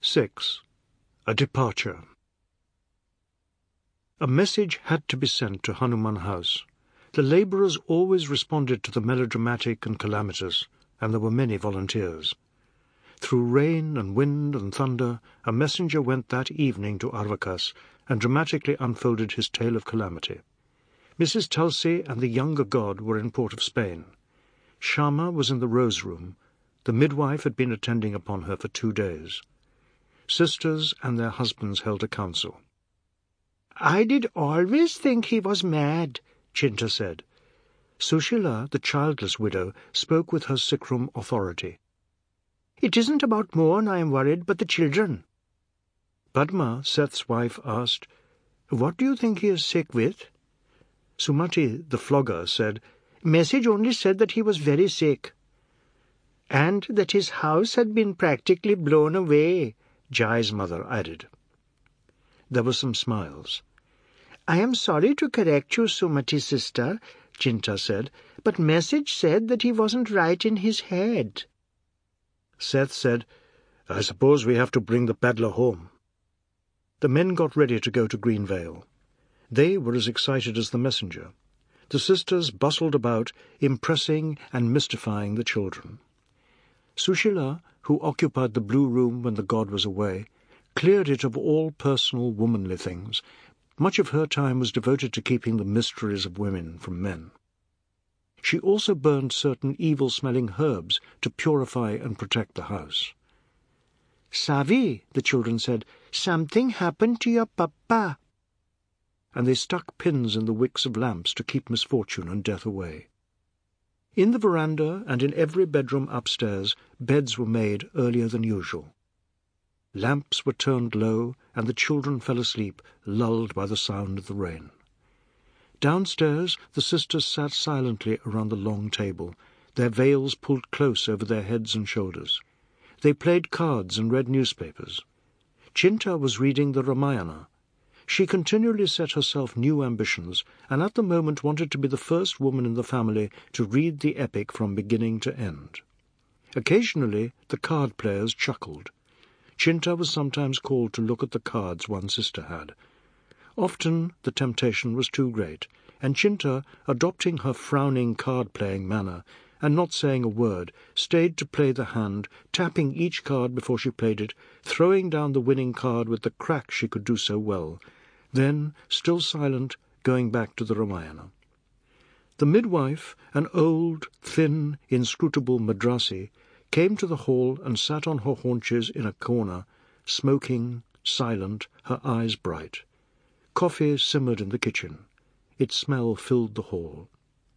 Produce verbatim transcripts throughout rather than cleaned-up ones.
six. A departure. A message had to be sent to Hanuman House. The labourers always responded to the melodramatic and calamitous, and there were many volunteers. Through rain and wind and thunder, a messenger went that evening to Arvakas and dramatically unfolded his tale of calamity. Missus Tulsi and the younger god were in Port of Spain. Shyama was in the Rose Room. The midwife had been attending upon her for two days. Sisters and their husbands held a council. "I did always think he was mad," Chinta said. Sushila, the childless widow, spoke with her sick-room authority. "It isn't about Mohan I am worried, but the children." Padma, Seth's wife, asked, "What do you think he is sick with?" Sumati, the flogger, said, "Message only said that he was very sick." "And that his house had been practically blown away," Jai's mother added. There were some smiles. "I am sorry to correct you, Sumati sister," Chinta said, "but message said that he wasn't right in his head." Seth said, "I suppose we have to bring the peddler home." The men got ready to go to Greenvale. They were as excited as the messenger. The sisters bustled about, impressing and mystifying the children. Sushila, who occupied the blue room when the god was away, cleared it of all personal womanly things. Much of her time was devoted to keeping the mysteries of women from men. She also burned certain evil-smelling herbs to purify and protect the house. "Savi," the children said, "something happened to your papa." And they stuck pins in the wicks of lamps to keep misfortune and death away. In the veranda and in every bedroom upstairs, beds were made earlier than usual. Lamps were turned low, and the children fell asleep, lulled by the sound of the rain. Downstairs, the sisters sat silently around the long table, their veils pulled close over their heads and shoulders. They played cards and read newspapers. Chinta was reading the Ramayana. She continually set herself new ambitions, and at the moment wanted to be the first woman in the family to read the epic from beginning to end. Occasionally the card-players chuckled. Chinta was sometimes called to look at the cards one sister had. Often the temptation was too great, and Chinta, adopting her frowning card-playing manner, and not saying a word, stayed to play the hand, tapping each card before she played it, throwing down the winning card with the crack she could do so well, then, still silent, going back to the Ramayana. The midwife, an old, thin, inscrutable Madrasi, came to the hall and sat on her haunches in a corner, smoking, silent, her eyes bright. Coffee simmered in the kitchen. Its smell filled the hall.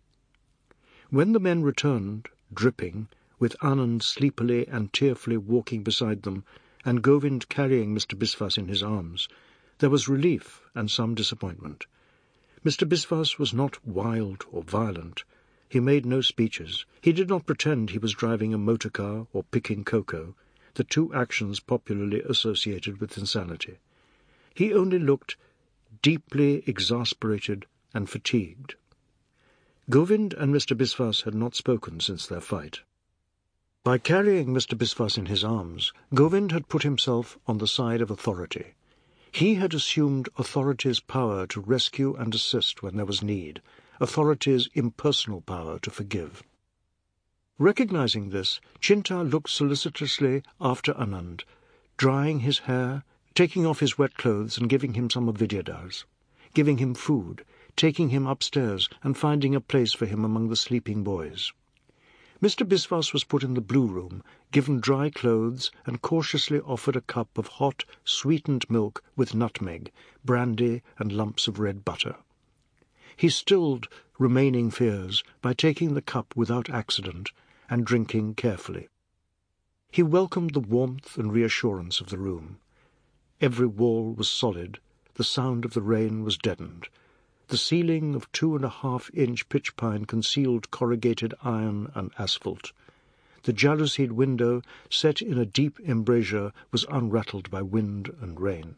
When the men returned, dripping, with Anand sleepily and tearfully walking beside them, and Govind carrying Mister Biswas in his arms, there was relief and some disappointment. Mister Biswas was not wild or violent. He made no speeches. He did not pretend he was driving a motor car or picking cocoa, the two actions popularly associated with insanity. He only looked deeply exasperated and fatigued. Govind and Mister Biswas had not spoken since their fight. By carrying Mister Biswas in his arms, Govind had put himself on the side of authority. He had assumed authority's power to rescue and assist when there was need, authority's impersonal power to forgive. Recognizing this, Chinta looked solicitously after Anand, drying his hair, taking off his wet clothes and giving him some of Vidyadhar's, giving him food, taking him upstairs and finding a place for him among the sleeping boys. Mister Biswas was put in the blue room, given dry clothes, and cautiously offered a cup of hot, sweetened milk with nutmeg, brandy, and lumps of red butter. He stilled remaining fears by taking the cup without accident and drinking carefully. He welcomed the warmth and reassurance of the room. Every wall was solid, the sound of the rain was deadened. The ceiling of two-and-a-half-inch pitch pine concealed corrugated iron and asphalt. The jalousied window, set in a deep embrasure, was unrattled by wind and rain.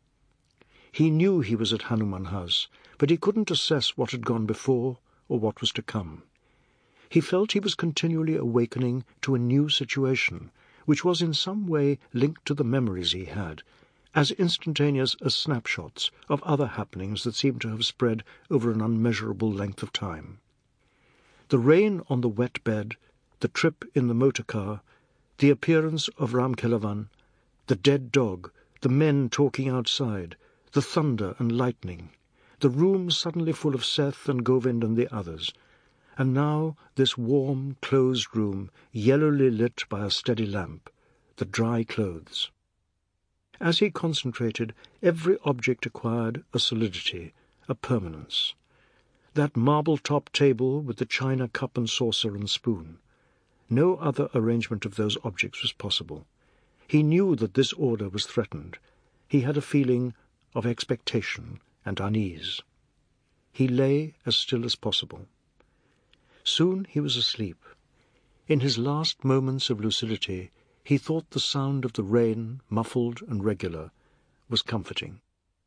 He knew he was at Hanuman House, but he couldn't assess what had gone before or what was to come. He felt he was continually awakening to a new situation, which was in some way linked to the memories he had, as instantaneous as snapshots of other happenings that seemed to have spread over an unmeasurable length of time. The rain on the wet bed, the trip in the motor car, the appearance of Ram Kelavan, the dead dog, the men talking outside, the thunder and lightning, the room suddenly full of Seth and Govind and the others, and now this warm, closed room, yellowly lit by a steady lamp, the dry clothes. As he concentrated, every object acquired a solidity, a permanence. That marble-top table with the china cup and saucer and spoon. No other arrangement of those objects was possible. He knew that this order was threatened. He had a feeling of expectation and unease. He lay as still as possible. Soon he was asleep. In his last moments of lucidity, he thought the sound of the rain, muffled and regular, was comforting.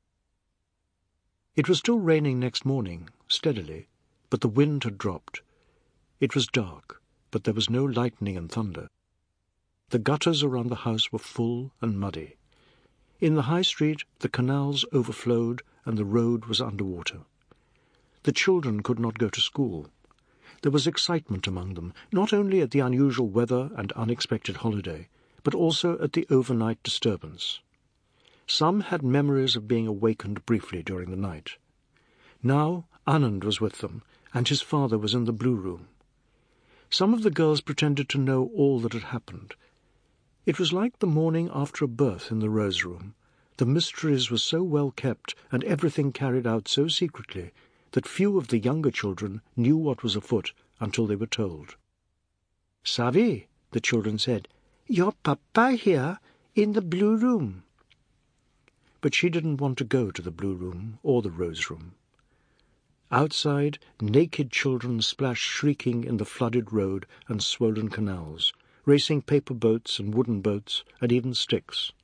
It was still raining next morning, steadily, but the wind had dropped. It was dark, but there was no lightning and thunder. The gutters around the house were full and muddy. In the high street the canals overflowed and the road was under water. The children could not go to school. There was excitement among them, not only at the unusual weather and unexpected holiday, but also at the overnight disturbance. Some had memories of being awakened briefly during the night. Now Anand was with them, and his father was in the blue room. Some of the girls pretended to know all that had happened. It was like the morning after a birth in the Rose Room. The mysteries were so well kept and everything carried out so secretly that few of the younger children knew what was afoot until they were told. "Savi," the children said, "your papa here in the blue room." But she didn't want to go to the blue room or the Rose Room. Outside, naked children splashed shrieking in the flooded road and swollen canals, racing paper boats and wooden boats and even sticks.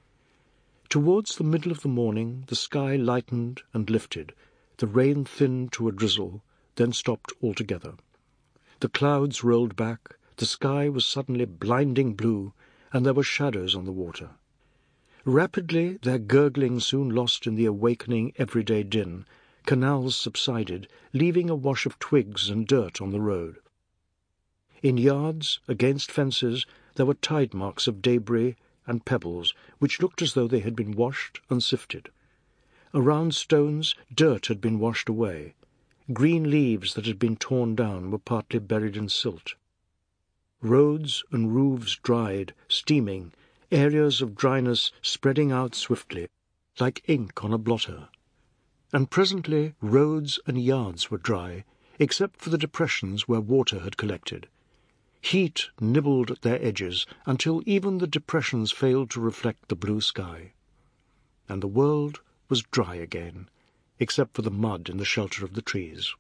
Towards the middle of the morning the sky lightened and lifted. The rain thinned to a drizzle, then stopped altogether. The clouds rolled back, the sky was suddenly blinding blue, and there were shadows on the water. Rapidly, their gurgling soon lost in the awakening everyday din, canals subsided, leaving a wash of twigs and dirt on the road. In yards, against fences, there were tide marks of debris and pebbles, which looked as though they had been washed and sifted. Around stones, dirt had been washed away. Green leaves that had been torn down were partly buried in silt. Roads and roofs dried, steaming, areas of dryness spreading out swiftly, like ink on a blotter. And presently roads and yards were dry, except for the depressions where water had collected. Heat nibbled at their edges until even the depressions failed to reflect the blue sky. And the world was dry again, except for the mud in the shelter of the trees.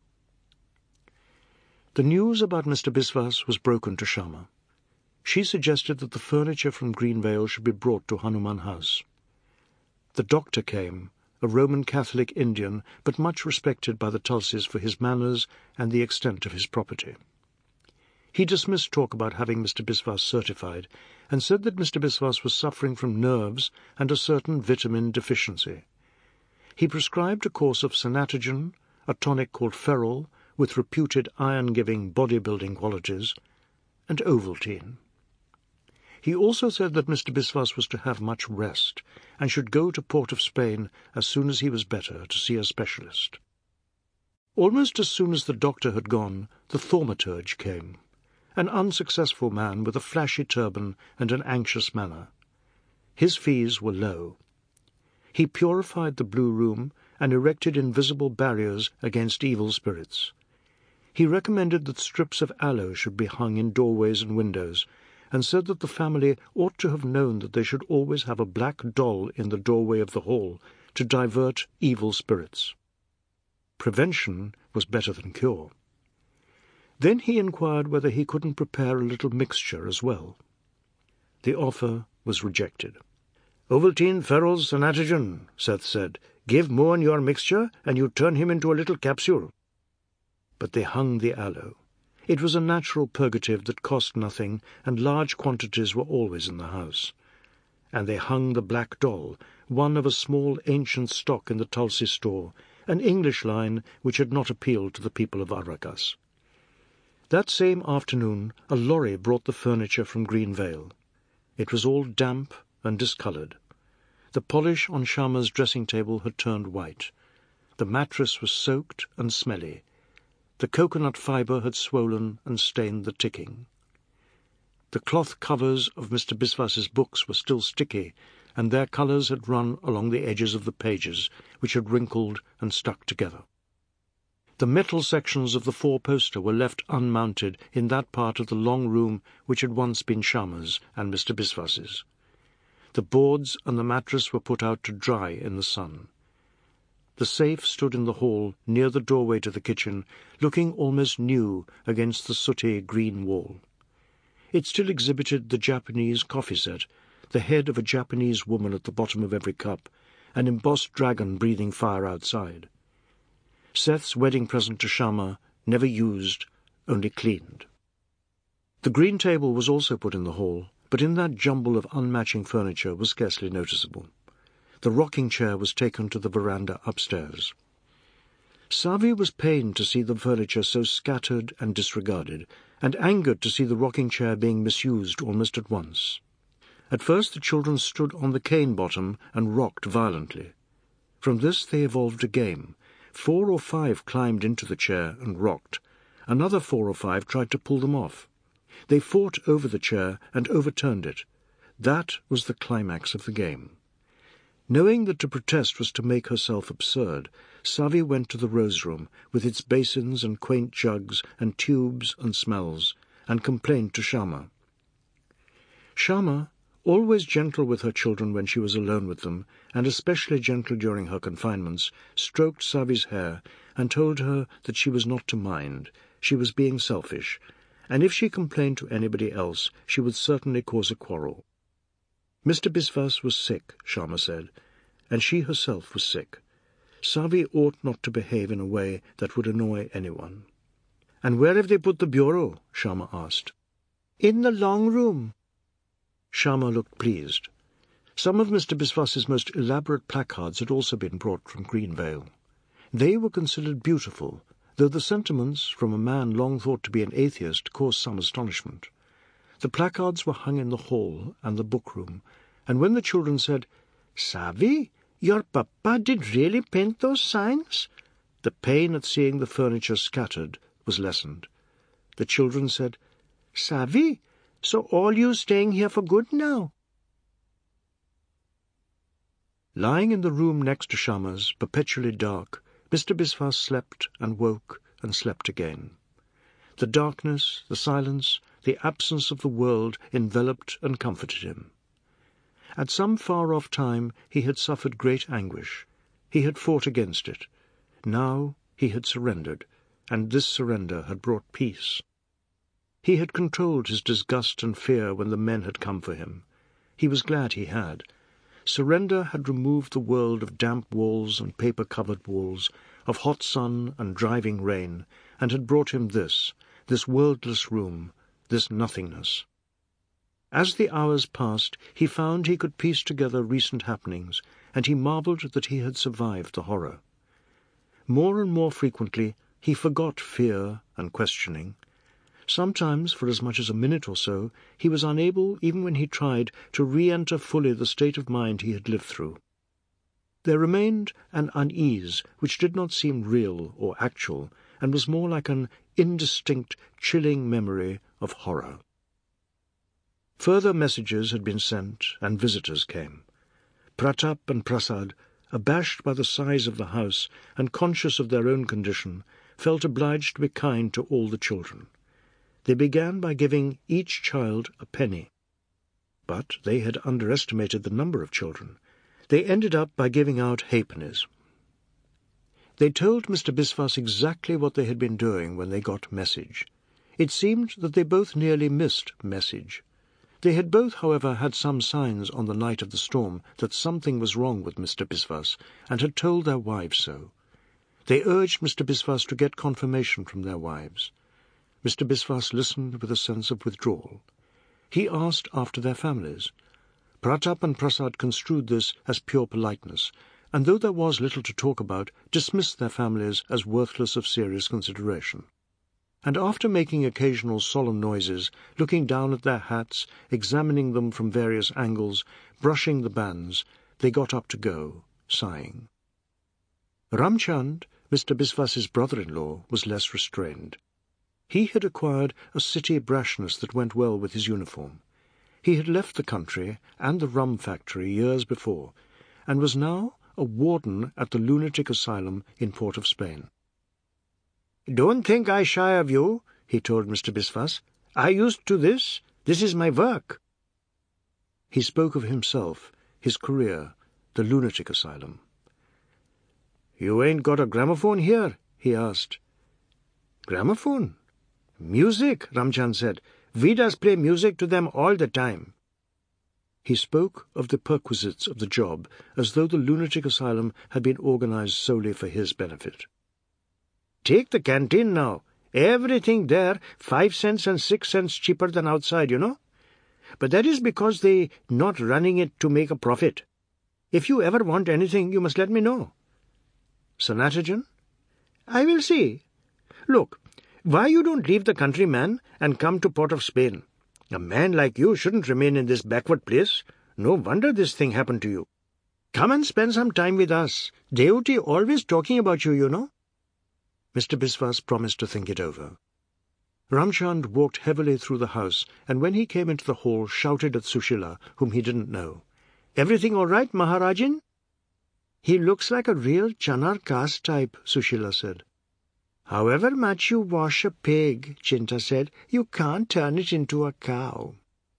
The news about Mister Biswas was broken to Shyama. She suggested that the furniture from Greenvale should be brought to Hanuman House. The doctor came, a Roman Catholic Indian, but much respected by the Tulsis for his manners and the extent of his property. He dismissed talk about having Mister Biswas certified, and said that Mister Biswas was suffering from nerves and a certain vitamin deficiency. He prescribed a course of Sanatogen, a tonic called Ferrol, with reputed iron-giving body-building qualities, and Ovaltine. He also said that Mister Biswas was to have much rest, and should go to Port of Spain as soon as he was better to see a specialist. Almost as soon as the doctor had gone, the thaumaturge came, an unsuccessful man with a flashy turban and an anxious manner. His fees were low. He purified the blue room and erected invisible barriers against evil spirits. He recommended that strips of aloe should be hung in doorways and windows, and said that the family ought to have known that they should always have a black doll in the doorway of the hall to divert evil spirits. Prevention was better than cure. Then he inquired whether he couldn't prepare a little mixture as well. The offer was rejected. "Ovaltine, Ferrol, Sanatogen," Seth said. "Give Mohan your mixture, and you turn him into a little capsule." But they hung the aloe. It was a natural purgative that cost nothing, and large quantities were always in the house. And they hung the black doll, one of a small ancient stock in the Tulsi store, an English line which had not appealed to the people of Arragas. That same afternoon a lorry brought the furniture from Green Vale. It was all damp and discoloured. The polish on Shyama's dressing-table had turned white. The mattress was soaked and smelly. The coconut fibre had swollen and stained the ticking. The cloth covers of Mister Biswas's books were still sticky, and their colours had run along the edges of the pages, which had wrinkled and stuck together. The metal sections of the four-poster were left unmounted in that part of the long room which had once been Shyama's and Mister Biswas's. The boards and the mattress were put out to dry in the sun. The safe stood in the hall near the doorway to the kitchen, looking almost new against the sooty green wall. It still exhibited the Japanese coffee set, the head of a Japanese woman at the bottom of every cup, an embossed dragon breathing fire outside. Seth's wedding present to Shyama, never used, only cleaned. The green table was also put in the hall, but in that jumble of unmatching furniture was scarcely noticeable. The rocking chair was taken to the veranda upstairs. Savi was pained to see the furniture so scattered and disregarded, and angered to see the rocking chair being misused almost at once. At first the children stood on the cane bottom and rocked violently. From this they evolved a game. Four or five climbed into the chair and rocked. Another four or five tried to pull them off. They fought over the chair and overturned it. That was the climax of the game. Knowing that to protest was to make herself absurd, Savi went to the rose-room, with its basins and quaint jugs and tubes and smells, and complained to Shyama. Shyama, always gentle with her children when she was alone with them, and especially gentle during her confinements, stroked Savi's hair and told her that she was not to mind, she was being selfish, and if she complained to anybody else, she would certainly cause a quarrel. Mister Biswas was sick, Shyama said, and she herself was sick. Savi ought not to behave in a way that would annoy anyone. "And where have they put the bureau?" Shyama asked. "In the long room." Shyama looked pleased. Some of Mister Biswas's most elaborate placards had also been brought from Green Vale. They were considered beautiful, though the sentiments, from a man long thought to be an atheist, caused some astonishment. The placards were hung in the hall and the book-room, and when the children said, "Savi, your papa did really paint those signs?" the pain at seeing the furniture scattered was lessened. The children said, "Savi, so all you staying here for good now?" Lying in the room next to Shyama's, perpetually dark, Mister Biswas slept and woke and slept again. The darkness, the silence, the absence of the world enveloped and comforted him. At some far-off time he had suffered great anguish. He had fought against it. Now he had surrendered, and this surrender had brought peace. He had controlled his disgust and fear when the men had come for him. He was glad he had. Surrender had removed the world of damp walls and paper-covered walls, of hot sun and driving rain, and had brought him this, this worldless room, this nothingness. As the hours passed, he found he could piece together recent happenings, and he marvelled that he had survived the horror. More and more frequently he forgot fear and questioning. Sometimes, for as much as a minute or so, he was unable, even when he tried, to re-enter fully the state of mind he had lived through. There remained an unease which did not seem real or actual, and was more like an indistinct, chilling memory of horror. Further messages had been sent, and visitors came. Pratap and Prasad, abashed by the size of the house and conscious of their own condition, felt obliged to be kind to all the children. They began by giving each child a penny. But they had underestimated the number of children. They ended up by giving out halfpennies. They told Mister Biswas exactly what they had been doing when they got message. It seemed that they both nearly missed message. They had both, however, had some signs on the night of the storm that something was wrong with Mister Biswas, and had told their wives so. They urged Mister Biswas to get confirmation from their wives. Mister Biswas listened with a sense of withdrawal. He asked after their families. Pratap and Prasad construed this as pure politeness, and though there was little to talk about, dismissed their families as worthless of serious consideration. And after making occasional solemn noises, looking down at their hats, examining them from various angles, brushing the bands, they got up to go, sighing. Ramchand, Mister Biswas's brother-in-law, was less restrained. He had acquired a city brashness that went well with his uniform. He had left the country and the rum factory years before, and was now a warden at the lunatic asylum in Port of Spain. "Don't think I shy of you," he told Mister Biswas. "I used to this. This is my work." He spoke of himself, his career, the lunatic asylum. "You ain't got a gramophone here?" he asked. "Gramophone? Music," Ramchand said. "We does play music to them all the time." He spoke of the perquisites of the job as though the lunatic asylum had been organized solely for his benefit. "Take the canteen now. Everything there five cents and six cents cheaper than outside, you know. But that is because they not running it to make a profit. If you ever want anything, you must let me know." "Sanatogen?" "I will see. Look, why you don't leave the country, man, and come to Port of Spain? A man like you shouldn't remain in this backward place. No wonder this thing happened to you. Come and spend some time with us. Deoti always talking about you, you know." Mister Biswas promised to think it over. Ramchand walked heavily through the house, and when he came into the hall shouted at Sushila, whom he didn't know. "Everything all right, Maharajin?" "He looks like a real Chanar caste type," Sushila said. "However much you wash a pig," Chinta said, "you can't turn it into a cow."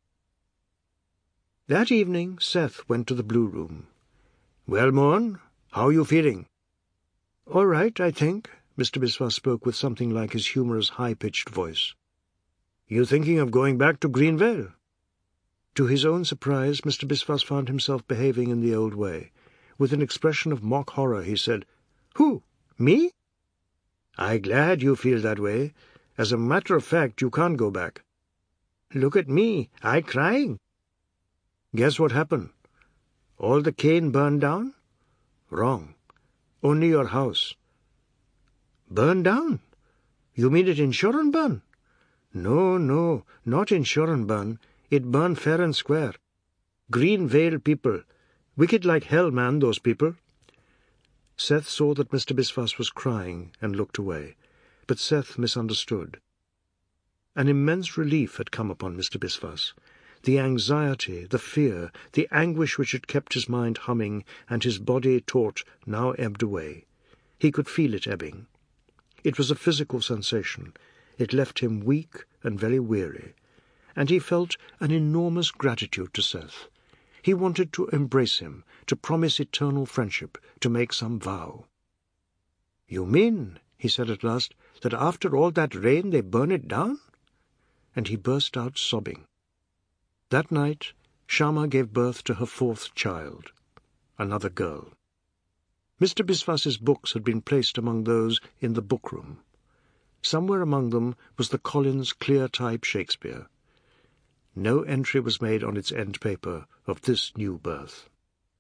That evening Seth went to the Blue Room. "Well, Mohan, how are you feeling?" "All right, I think." Mister Biswas spoke with something like his humorous high-pitched voice. "You thinking of going back to Greenvale?" To his own surprise, Mister Biswas found himself behaving in the old way. With an expression of mock horror, he said, "Who? Me?" "I glad you feel that way. As a matter of fact, you can't go back." "Look at me. I crying." "Guess what happened?" "All the cane burned down?" "Wrong. Only your house." "Burned down? You mean it in Shoranburn?" "No, no, not in Shoranburn. It burned fair and square. Greenvale people. Wicked like hell, man, those people." Seth saw that Mister Biswas was crying and looked away, but Seth misunderstood. An immense relief had come upon Mister Biswas. The anxiety, the fear, the anguish which had kept his mind humming and his body taut now ebbed away. He could feel it ebbing. It was a physical sensation. It left him weak and very weary, and he felt an enormous gratitude to Seth. He wanted to embrace him, to promise eternal friendship, to make some vow. "You mean," he said at last, "that after all that rain they burn it down?" And he burst out sobbing. That night Shama gave birth to her fourth child, another girl. Mister Biswas's books had been placed among those in the book-room. Somewhere among them was the Collins clear-type Shakespeare. No entry was made on its end paper of this new birth.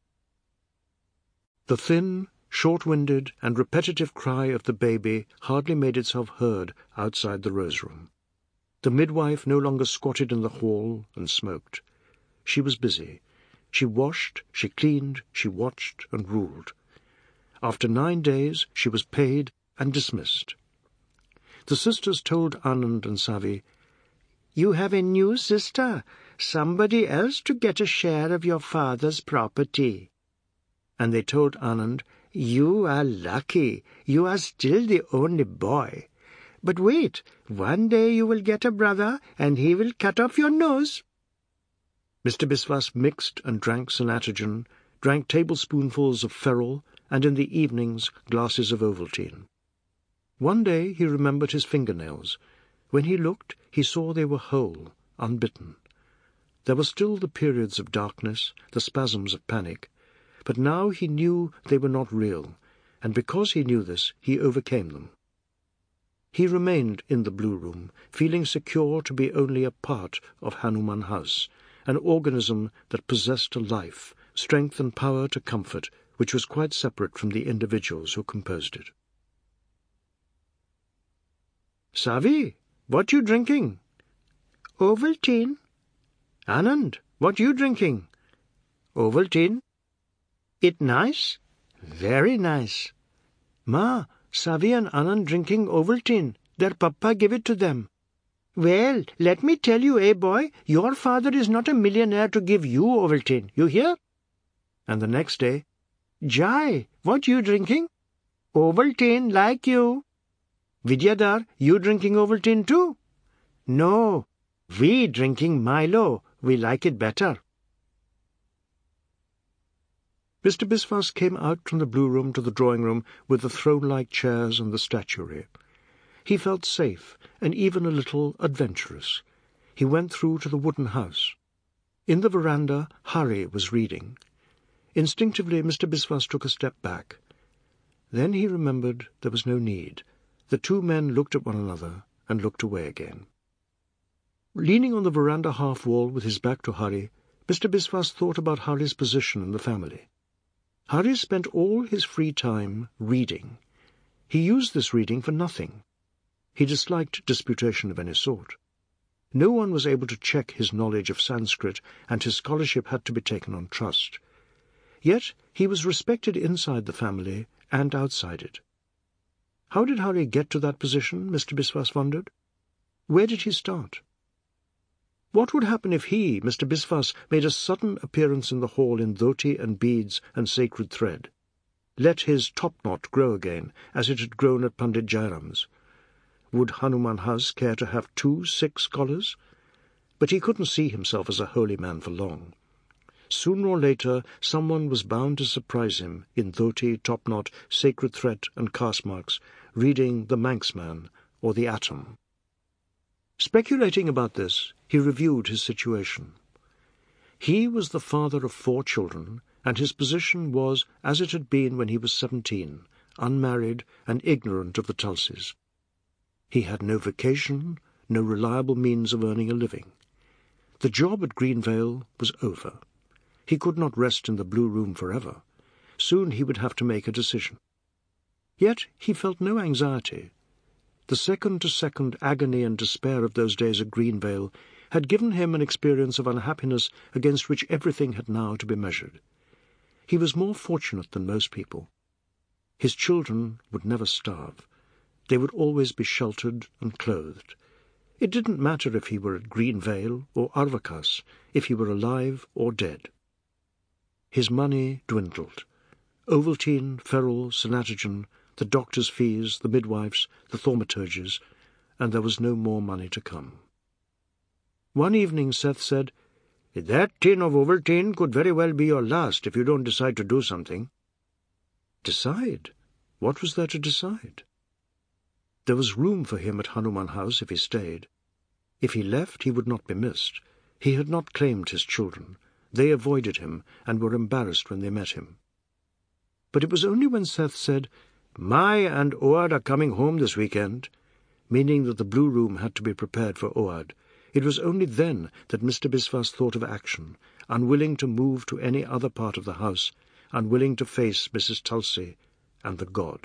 The thin, short-winded, and repetitive cry of the baby hardly made itself heard outside the rose-room. The midwife no longer squatted in the hall and smoked. She was busy. She washed, she cleaned, she watched and ruled. After nine days she was paid and dismissed. The sisters told Anand and Savi, "You have a new sister, somebody else to get a share of your father's property." And they told Anand, "You are lucky, you are still the only boy. But wait, one day you will get a brother, and he will cut off your nose." Mister Biswas mixed and drank Sanatogen, drank tablespoonfuls of ferrule, and in the evenings glasses of Ovaltine. One day he remembered his fingernails. When he looked, he saw they were whole, unbitten. There were still the periods of darkness, the spasms of panic, but now he knew they were not real, and because he knew this, he overcame them. He remained in the Blue Room, feeling secure to be only a part of Hanuman House, an organism that possessed a life, strength and power to comfort, which was quite separate from the individuals who composed it. "Savi, what you drinking?" "Ovaltine." "Anand, what you drinking?" "Ovaltine." "It nice?" "Very nice." "Ma, Savi and Anand drinking Ovaltine. Their papa give it to them." "Well, let me tell you, eh, boy, your father is not a millionaire to give you Ovaltine, you hear?" And the next day, "Jai, what you drinking?" "Ovaltine, like you." "Vidyadhar, you drinking Ovaltine too?" "No, we drinking Milo. We like it better." Mister Biswas came out from the Blue Room to the drawing-room with the throne-like chairs and the statuary. He felt safe and even a little adventurous. He went through to the wooden house. In the veranda, Hari was reading. Instinctively, Mister Biswas took a step back. Then he remembered there was no need. The two men looked at one another and looked away again. Leaning on the veranda half-wall with his back to Hari, Mister Biswas thought about Hari's position in the family. Hari spent all his free time reading. He used this reading for nothing. He disliked disputation of any sort. No one was able to check his knowledge of Sanskrit, and his scholarship had to be taken on trust. Yet he was respected inside the family and outside it. How did Hari get to that position, Mister Biswas wondered? Where did he start? What would happen if he, Mister Biswas, made a sudden appearance in the hall in dhoti and beads and sacred thread? Let his top-knot grow again, as it had grown at Pandit Jairam's. Would Hanuman House care to have two Sikh scholars? But he couldn't see himself as a holy man for long. Sooner or later, someone was bound to surprise him in dhoti, top-knot, sacred thread and caste marks, reading the Manxman or the Atom. Speculating about this, he reviewed his situation. He was the father of four children, and his position was as it had been when he was seventeen, unmarried and ignorant of the Tulsis. He had no vacation, no reliable means of earning a living. The job at Greenvale was over. He could not rest in the Blue Room forever. Soon he would have to make a decision. Yet he felt no anxiety. The second-to-second agony and despair of those days at Greenvale had given him an experience of unhappiness against which everything had now to be measured. He was more fortunate than most people. His children would never starve. They would always be sheltered and clothed. It didn't matter if he were at Greenvale or Arvakas, if he were alive or dead. His money dwindled. Ovaltine, ferrule, sanatogen, the doctor's fees, the midwives, the thaumaturges, and there was no more money to come. One evening Seth said, "That tin of Ovaltine could very well be your last if you don't decide to do something." Decide? What was there to decide? There was room for him at Hanuman House if he stayed. If he left, he would not be missed. He had not claimed his children. They avoided him and were embarrassed when they met him. But it was only when Seth said, "Mai and Oad are coming home this weekend," meaning that the Blue Room had to be prepared for Oad, it was only then that Mister Biswas thought of action, unwilling to move to any other part of the house, unwilling to face Missus Tulsi and the god.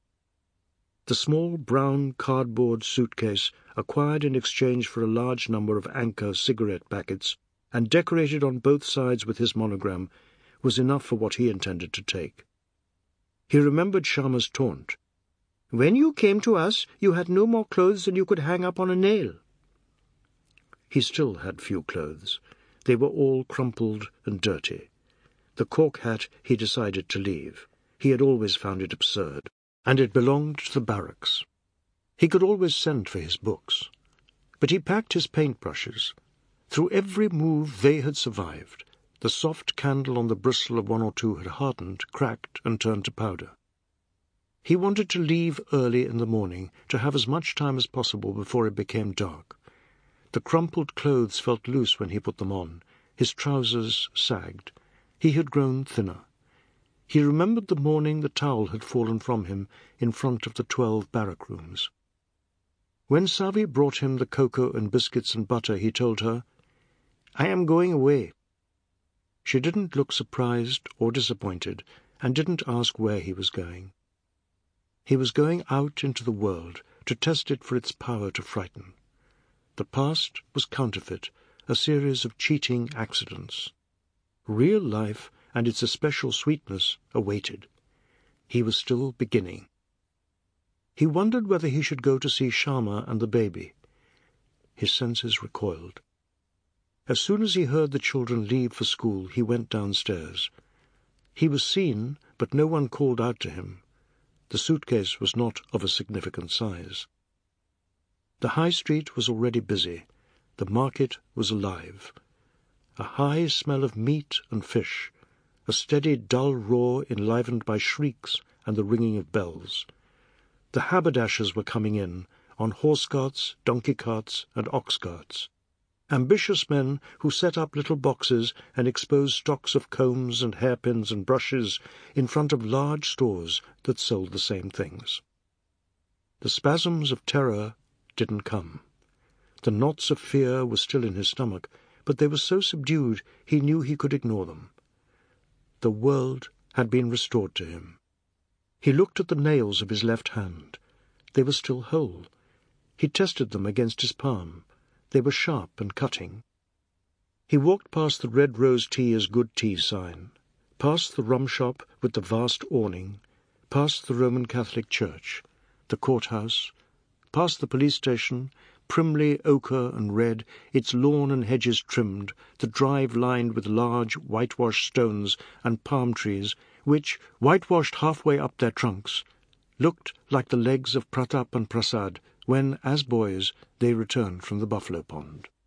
The small brown cardboard suitcase, acquired in exchange for a large number of Anchor cigarette packets, and decorated on both sides with his monogram, was enough for what he intended to take. He remembered Shyama's taunt. "When you came to us, you had no more clothes than you could hang up on a nail." He still had few clothes. They were all crumpled and dirty. The cork hat he decided to leave. He had always found it absurd, and it belonged to the barracks. He could always send for his books. But he packed his paintbrushes. Through every move they had survived. The soft candle on the bristle of one or two had hardened, cracked, and turned to powder. He wanted to leave early in the morning, to have as much time as possible before it became dark. The crumpled clothes felt loose when he put them on. His trousers sagged. He had grown thinner. He remembered the morning the towel had fallen from him in front of the twelve barrack rooms. When Savi brought him the cocoa and biscuits and butter, he told her, "I am going away." She didn't look surprised or disappointed, and didn't ask where he was going. He was going out into the world to test it for its power to frighten. The past was counterfeit, a series of cheating accidents. Real life and its especial sweetness awaited. He was still beginning. He wondered whether he should go to see Shyama and the baby. His senses recoiled. As soon as he heard the children leave for school, he went downstairs. He was seen, but no one called out to him. The suitcase was not of a significant size. The high street was already busy. The market was alive. A high smell of meat and fish, a steady dull roar enlivened by shrieks and the ringing of bells. The haberdashers were coming in, on horse carts, donkey carts, and ox carts. Ambitious men who set up little boxes and exposed stocks of combs and hairpins and brushes in front of large stores that sold the same things. The spasms of terror didn't come. The knots of fear were still in his stomach, but they were so subdued he knew he could ignore them. The world had been restored to him. He looked at the nails of his left hand. They were still whole. He tested them against his palm. They were sharp and cutting. He walked past the Red Rose Tea is Good Tea sign, past the rum shop with the vast awning, past the Roman Catholic Church, the courthouse, past the police station, primly ochre and red, its lawn and hedges trimmed, the drive lined with large whitewashed stones and palm trees, which, whitewashed halfway up their trunks, looked like the legs of Pratap and Prasad when, as boys, they returned from the buffalo pond.